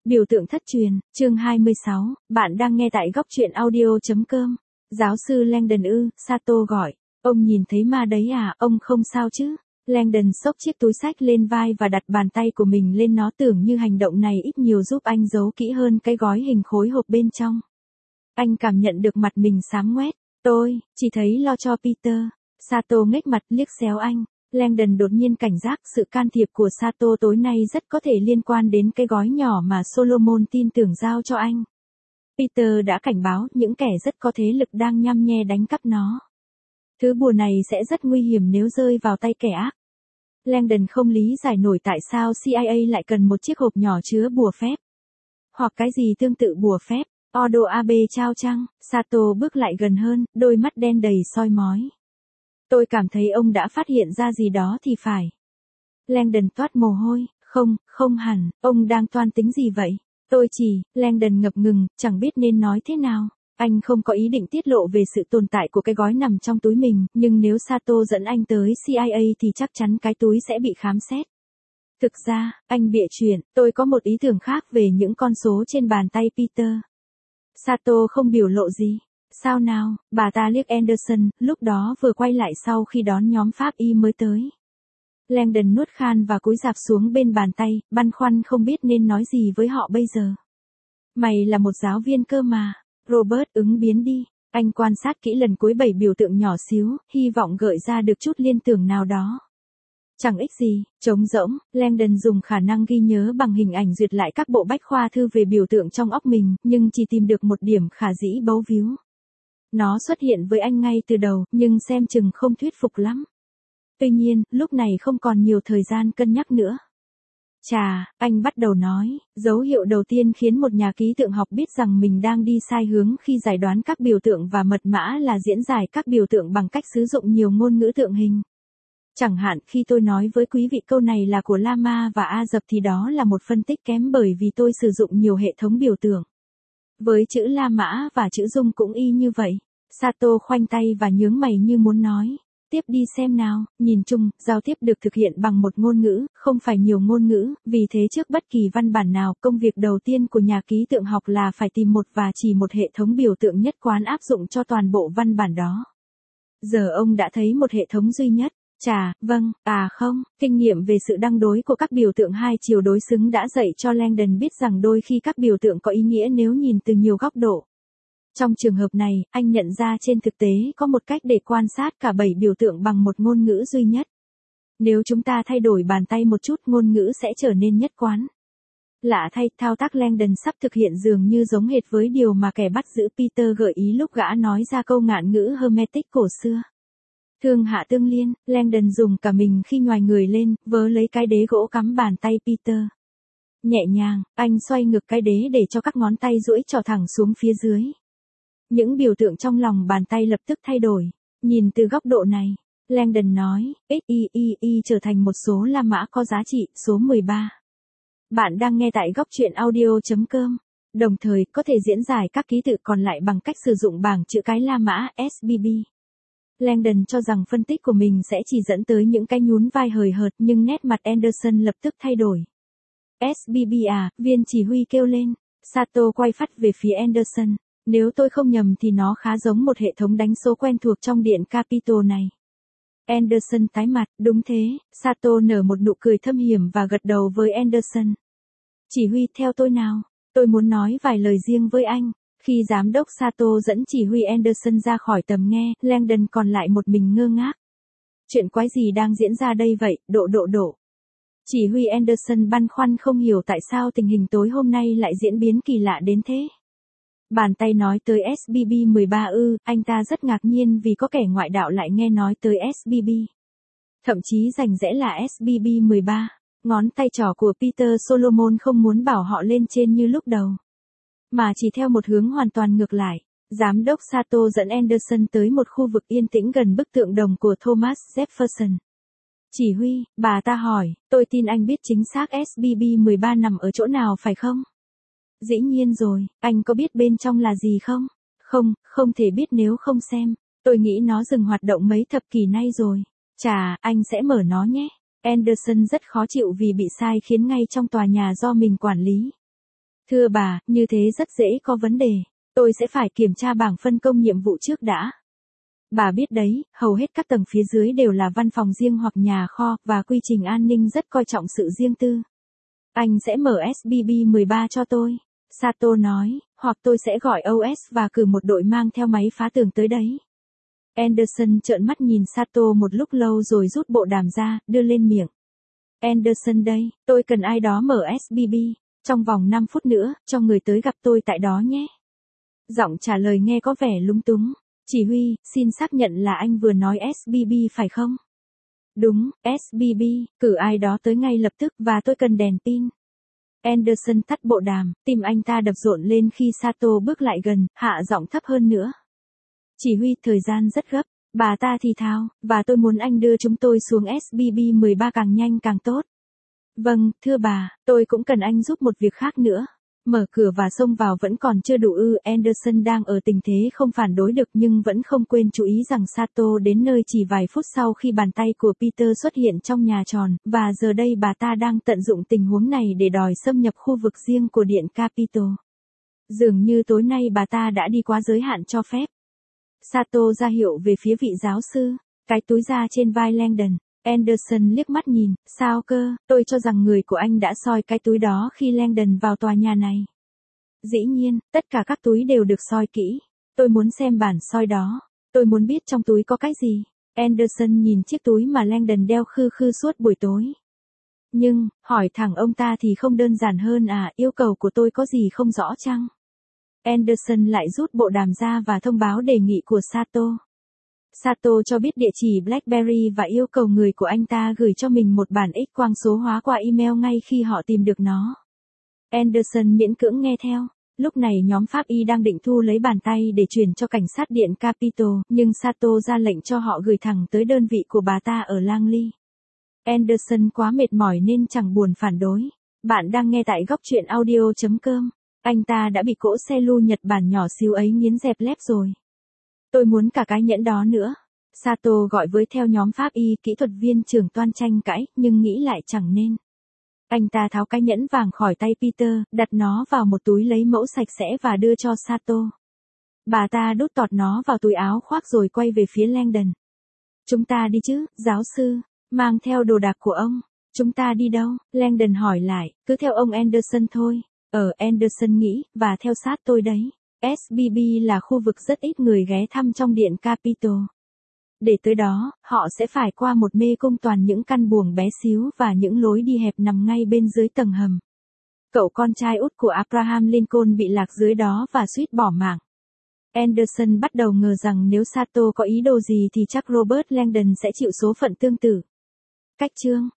Biểu tượng thất truyền, chương 26, bạn đang nghe tại góc truyện audio.com. Giáo sư Langdon Sato gọi. Ông nhìn thấy ma đấy à, ông không sao chứ? Langdon xốc chiếc túi xách lên vai và đặt bàn tay của mình lên nó, tưởng như hành động này ít nhiều giúp anh giấu kỹ hơn cái gói hình khối hộp bên trong. Anh cảm nhận được mặt mình xám ngoét. Tôi chỉ thấy lo cho Peter. Sato nghếch mặt liếc xéo anh. Langdon đột nhiên cảnh giác sự can thiệp của Sato tối nay rất có thể liên quan đến cái gói nhỏ mà Solomon tin tưởng giao cho anh. Peter đã cảnh báo những kẻ rất có thế lực đang nhăm nhe đánh cắp nó. Thứ bùa này sẽ rất nguy hiểm nếu rơi vào tay kẻ ác. Langdon không lý giải nổi tại sao CIA lại cần một chiếc hộp nhỏ chứa bùa phép. Hoặc cái gì tương tự bùa phép. Odo Abe trao chăng? Sato bước lại gần hơn, đôi mắt đen đầy soi mói. Tôi cảm thấy ông đã phát hiện ra gì đó thì phải. Langdon toát mồ hôi. Không hẳn, ông đang toan tính gì vậy? Langdon ngập ngừng, chẳng biết nên nói thế nào. Anh không có ý định tiết lộ về sự tồn tại của cái gói nằm trong túi mình, nhưng nếu Sato dẫn anh tới CIA thì chắc chắn cái túi sẽ bị khám xét. Thực ra, anh bịa chuyện, tôi có một ý tưởng khác về những con số trên bàn tay Peter. Sato không biểu lộ gì. Sao nào, bà ta liếc Anderson, lúc đó vừa quay lại sau khi đón nhóm Pháp y mới tới. Langdon nuốt khan và cúi rạp xuống bên bàn tay, băn khoăn không biết nên nói gì với họ bây giờ. Mày là một giáo viên cơ mà. Robert ứng biến đi. Anh quan sát kỹ lần cuối 7 biểu tượng nhỏ xíu, hy vọng gợi ra được chút liên tưởng nào đó. Chẳng ích gì, trống rỗng. Langdon dùng khả năng ghi nhớ bằng hình ảnh duyệt lại các bộ bách khoa thư về biểu tượng trong óc mình, nhưng chỉ tìm được một điểm khả dĩ bấu víu. Nó xuất hiện với anh ngay từ đầu, nhưng xem chừng không thuyết phục lắm. Tuy nhiên, lúc này không còn nhiều thời gian cân nhắc nữa. Chà, anh bắt đầu nói, dấu hiệu đầu tiên khiến một nhà ký tượng học biết rằng mình đang đi sai hướng khi giải đoán các biểu tượng và mật mã là diễn giải các biểu tượng bằng cách sử dụng nhiều ngôn ngữ tượng hình. Chẳng hạn khi tôi nói với quý vị câu này là của Lama và A Dập thì đó là một phân tích kém bởi vì tôi sử dụng nhiều hệ thống biểu tượng. Với chữ La Mã và chữ Dung cũng y như vậy. Sato khoanh tay và nhướng mày như muốn nói. Tiếp đi xem nào, nhìn chung, giao tiếp được thực hiện bằng một ngôn ngữ, không phải nhiều ngôn ngữ, vì thế trước bất kỳ văn bản nào, công việc đầu tiên của nhà ký tượng học là phải tìm một và chỉ một hệ thống biểu tượng nhất quán áp dụng cho toàn bộ văn bản đó. Giờ ông đã thấy một hệ thống duy nhất. Chà, vâng, không, kinh nghiệm về sự đăng đối của các biểu tượng hai chiều đối xứng đã dạy cho Langdon biết rằng đôi khi các biểu tượng có ý nghĩa nếu nhìn từ nhiều góc độ. Trong trường hợp này, anh nhận ra trên thực tế có một cách để quan sát cả 7 biểu tượng bằng một ngôn ngữ duy nhất. Nếu chúng ta thay đổi bàn tay một chút, ngôn ngữ sẽ trở nên nhất quán. Lạ thay, thao tác Langdon sắp thực hiện dường như giống hệt với điều mà kẻ bắt giữ Peter gợi ý lúc gã nói ra câu ngạn ngữ Hermetic cổ xưa. Thương hạ tương liên, Langdon dùng cả mình khi nhoài người lên, vớ lấy cái đế gỗ cắm bàn tay Peter. Nhẹ nhàng, anh xoay ngược cái đế để cho các ngón tay duỗi trỏ thẳng xuống phía dưới. Những biểu tượng trong lòng bàn tay lập tức thay đổi. Nhìn từ góc độ này, Langdon nói, XIII trở thành một số La Mã có giá trị, số 13. Bạn đang nghe tại góc truyện audio.com. Đồng thời, có thể diễn giải các ký tự còn lại bằng cách sử dụng bảng chữ cái La Mã, SBB. Langdon cho rằng phân tích của mình sẽ chỉ dẫn tới những cái nhún vai hời hợt, nhưng nét mặt Anderson lập tức thay đổi. SBB à, viên chỉ huy kêu lên. Sato quay phắt về phía Anderson. Nếu tôi không nhầm thì nó khá giống một hệ thống đánh số quen thuộc trong điện Capitol này. Anderson tái mặt, đúng thế. Sato nở một nụ cười thâm hiểm và gật đầu với Anderson. Chỉ huy theo tôi nào. Tôi muốn nói vài lời riêng với anh. Khi giám đốc Sato dẫn chỉ huy Anderson ra khỏi tầm nghe, Langdon còn lại một mình ngơ ngác. Chuyện quái gì đang diễn ra đây vậy, độ. Chỉ huy Anderson băn khoăn không hiểu tại sao tình hình tối hôm nay lại diễn biến kỳ lạ đến thế. Bàn tay nói tới SBB 13 anh ta rất ngạc nhiên vì có kẻ ngoại đạo lại nghe nói tới SBB. Thậm chí rành rẽ là SBB 13. Ngón tay trỏ của Peter Solomon không muốn bảo họ lên trên như lúc đầu, mà chỉ theo một hướng hoàn toàn ngược lại. Giám đốc Sato dẫn Anderson tới một khu vực yên tĩnh gần bức tượng đồng của Thomas Jefferson. Chỉ huy, bà ta hỏi, tôi tin anh biết chính xác SBB 13 nằm ở chỗ nào phải không? Dĩ nhiên rồi, anh có biết bên trong là gì không? Không thể biết nếu không xem. Tôi nghĩ nó dừng hoạt động mấy thập kỷ nay rồi. Chà, anh sẽ mở nó nhé. Anderson rất khó chịu vì bị sai khiến ngay trong tòa nhà do mình quản lý. Thưa bà, như thế rất dễ có vấn đề. Tôi sẽ phải kiểm tra bảng phân công nhiệm vụ trước đã. Bà biết đấy, hầu hết các tầng phía dưới đều là văn phòng riêng hoặc nhà kho, và quy trình an ninh rất coi trọng sự riêng tư. Anh sẽ mở SBB-13 cho tôi. Sato nói, hoặc tôi sẽ gọi OS và cử một đội mang theo máy phá tường tới đấy. Anderson trợn mắt nhìn Sato một lúc lâu rồi rút bộ đàm ra, đưa lên miệng. Anderson đây, tôi cần ai đó mở SBB. Trong vòng 5 phút nữa, cho người tới gặp tôi tại đó nhé. Giọng trả lời nghe có vẻ lúng túng. Chỉ huy, xin xác nhận là anh vừa nói SBB phải không? Đúng, SBB, cử ai đó tới ngay lập tức và tôi cần đèn pin. Anderson tắt bộ đàm, tim anh ta đập rộn lên khi Sato bước lại gần, hạ giọng thấp hơn nữa. Chỉ huy, thời gian rất gấp, bà ta thì thào, và tôi muốn anh đưa chúng tôi xuống SBB-13 càng nhanh càng tốt. Vâng, thưa bà, tôi cũng cần anh giúp một việc khác nữa. Mở cửa và xông vào vẫn còn chưa đủ ư. Anderson đang ở tình thế không phản đối được nhưng vẫn không quên chú ý rằng Sato đến nơi chỉ vài phút sau khi bàn tay của Peter xuất hiện trong nhà tròn, và giờ đây bà ta đang tận dụng tình huống này để đòi xâm nhập khu vực riêng của Điện Capitol. Dường như tối nay bà ta đã đi quá giới hạn cho phép. Sato ra hiệu về phía vị giáo sư, cái túi da trên vai Langdon. Anderson liếc mắt nhìn, sao cơ, tôi cho rằng người của anh đã soi cái túi đó khi Langdon vào tòa nhà này. Dĩ nhiên, tất cả các túi đều được soi kỹ. Tôi muốn xem bản soi đó. Tôi muốn biết trong túi có cái gì. Anderson nhìn chiếc túi mà Langdon đeo khư khư suốt buổi tối. Nhưng, hỏi thẳng ông ta thì không đơn giản hơn à, yêu cầu của tôi có gì không rõ chăng? Anderson lại rút bộ đàm ra và thông báo đề nghị của Sato. Sato cho biết địa chỉ BlackBerry và yêu cầu người của anh ta gửi cho mình một bản X-quang số hóa qua email ngay khi họ tìm được nó. Anderson miễn cưỡng nghe theo. Lúc này nhóm pháp y đang định thu lấy bàn tay để chuyển cho cảnh sát điện Capitol, nhưng Sato ra lệnh cho họ gửi thẳng tới đơn vị của bà ta ở Langley. Anderson quá mệt mỏi nên chẳng buồn phản đối. Bạn đang nghe tại góc truyện audio.com. Anh ta đã bị cỗ xe lu Nhật Bản nhỏ xíu ấy nghiến dẹp lép rồi. Tôi muốn cả cái nhẫn đó nữa. Sato gọi với theo nhóm pháp y, kỹ thuật viên trưởng toan tranh cãi, nhưng nghĩ lại chẳng nên. Anh ta tháo cái nhẫn vàng khỏi tay Peter, đặt nó vào một túi lấy mẫu sạch sẽ và đưa cho Sato. Bà ta đút tọt nó vào túi áo khoác rồi quay về phía Langdon. Chúng ta đi chứ, giáo sư, mang theo đồ đạc của ông. Chúng ta đi đâu? Langdon hỏi lại, cứ theo ông Anderson thôi. Anderson nghĩ, và theo sát tôi đấy. SBB là khu vực rất ít người ghé thăm trong điện Capitol. Để tới đó, họ sẽ phải qua một mê cung toàn những căn buồng bé xíu và những lối đi hẹp nằm ngay bên dưới tầng hầm. Cậu con trai út của Abraham Lincoln bị lạc dưới đó và suýt bỏ mạng. Anderson bắt đầu ngờ rằng nếu Sato có ý đồ gì thì chắc Robert Langdon sẽ chịu số phận tương tự. Cách chương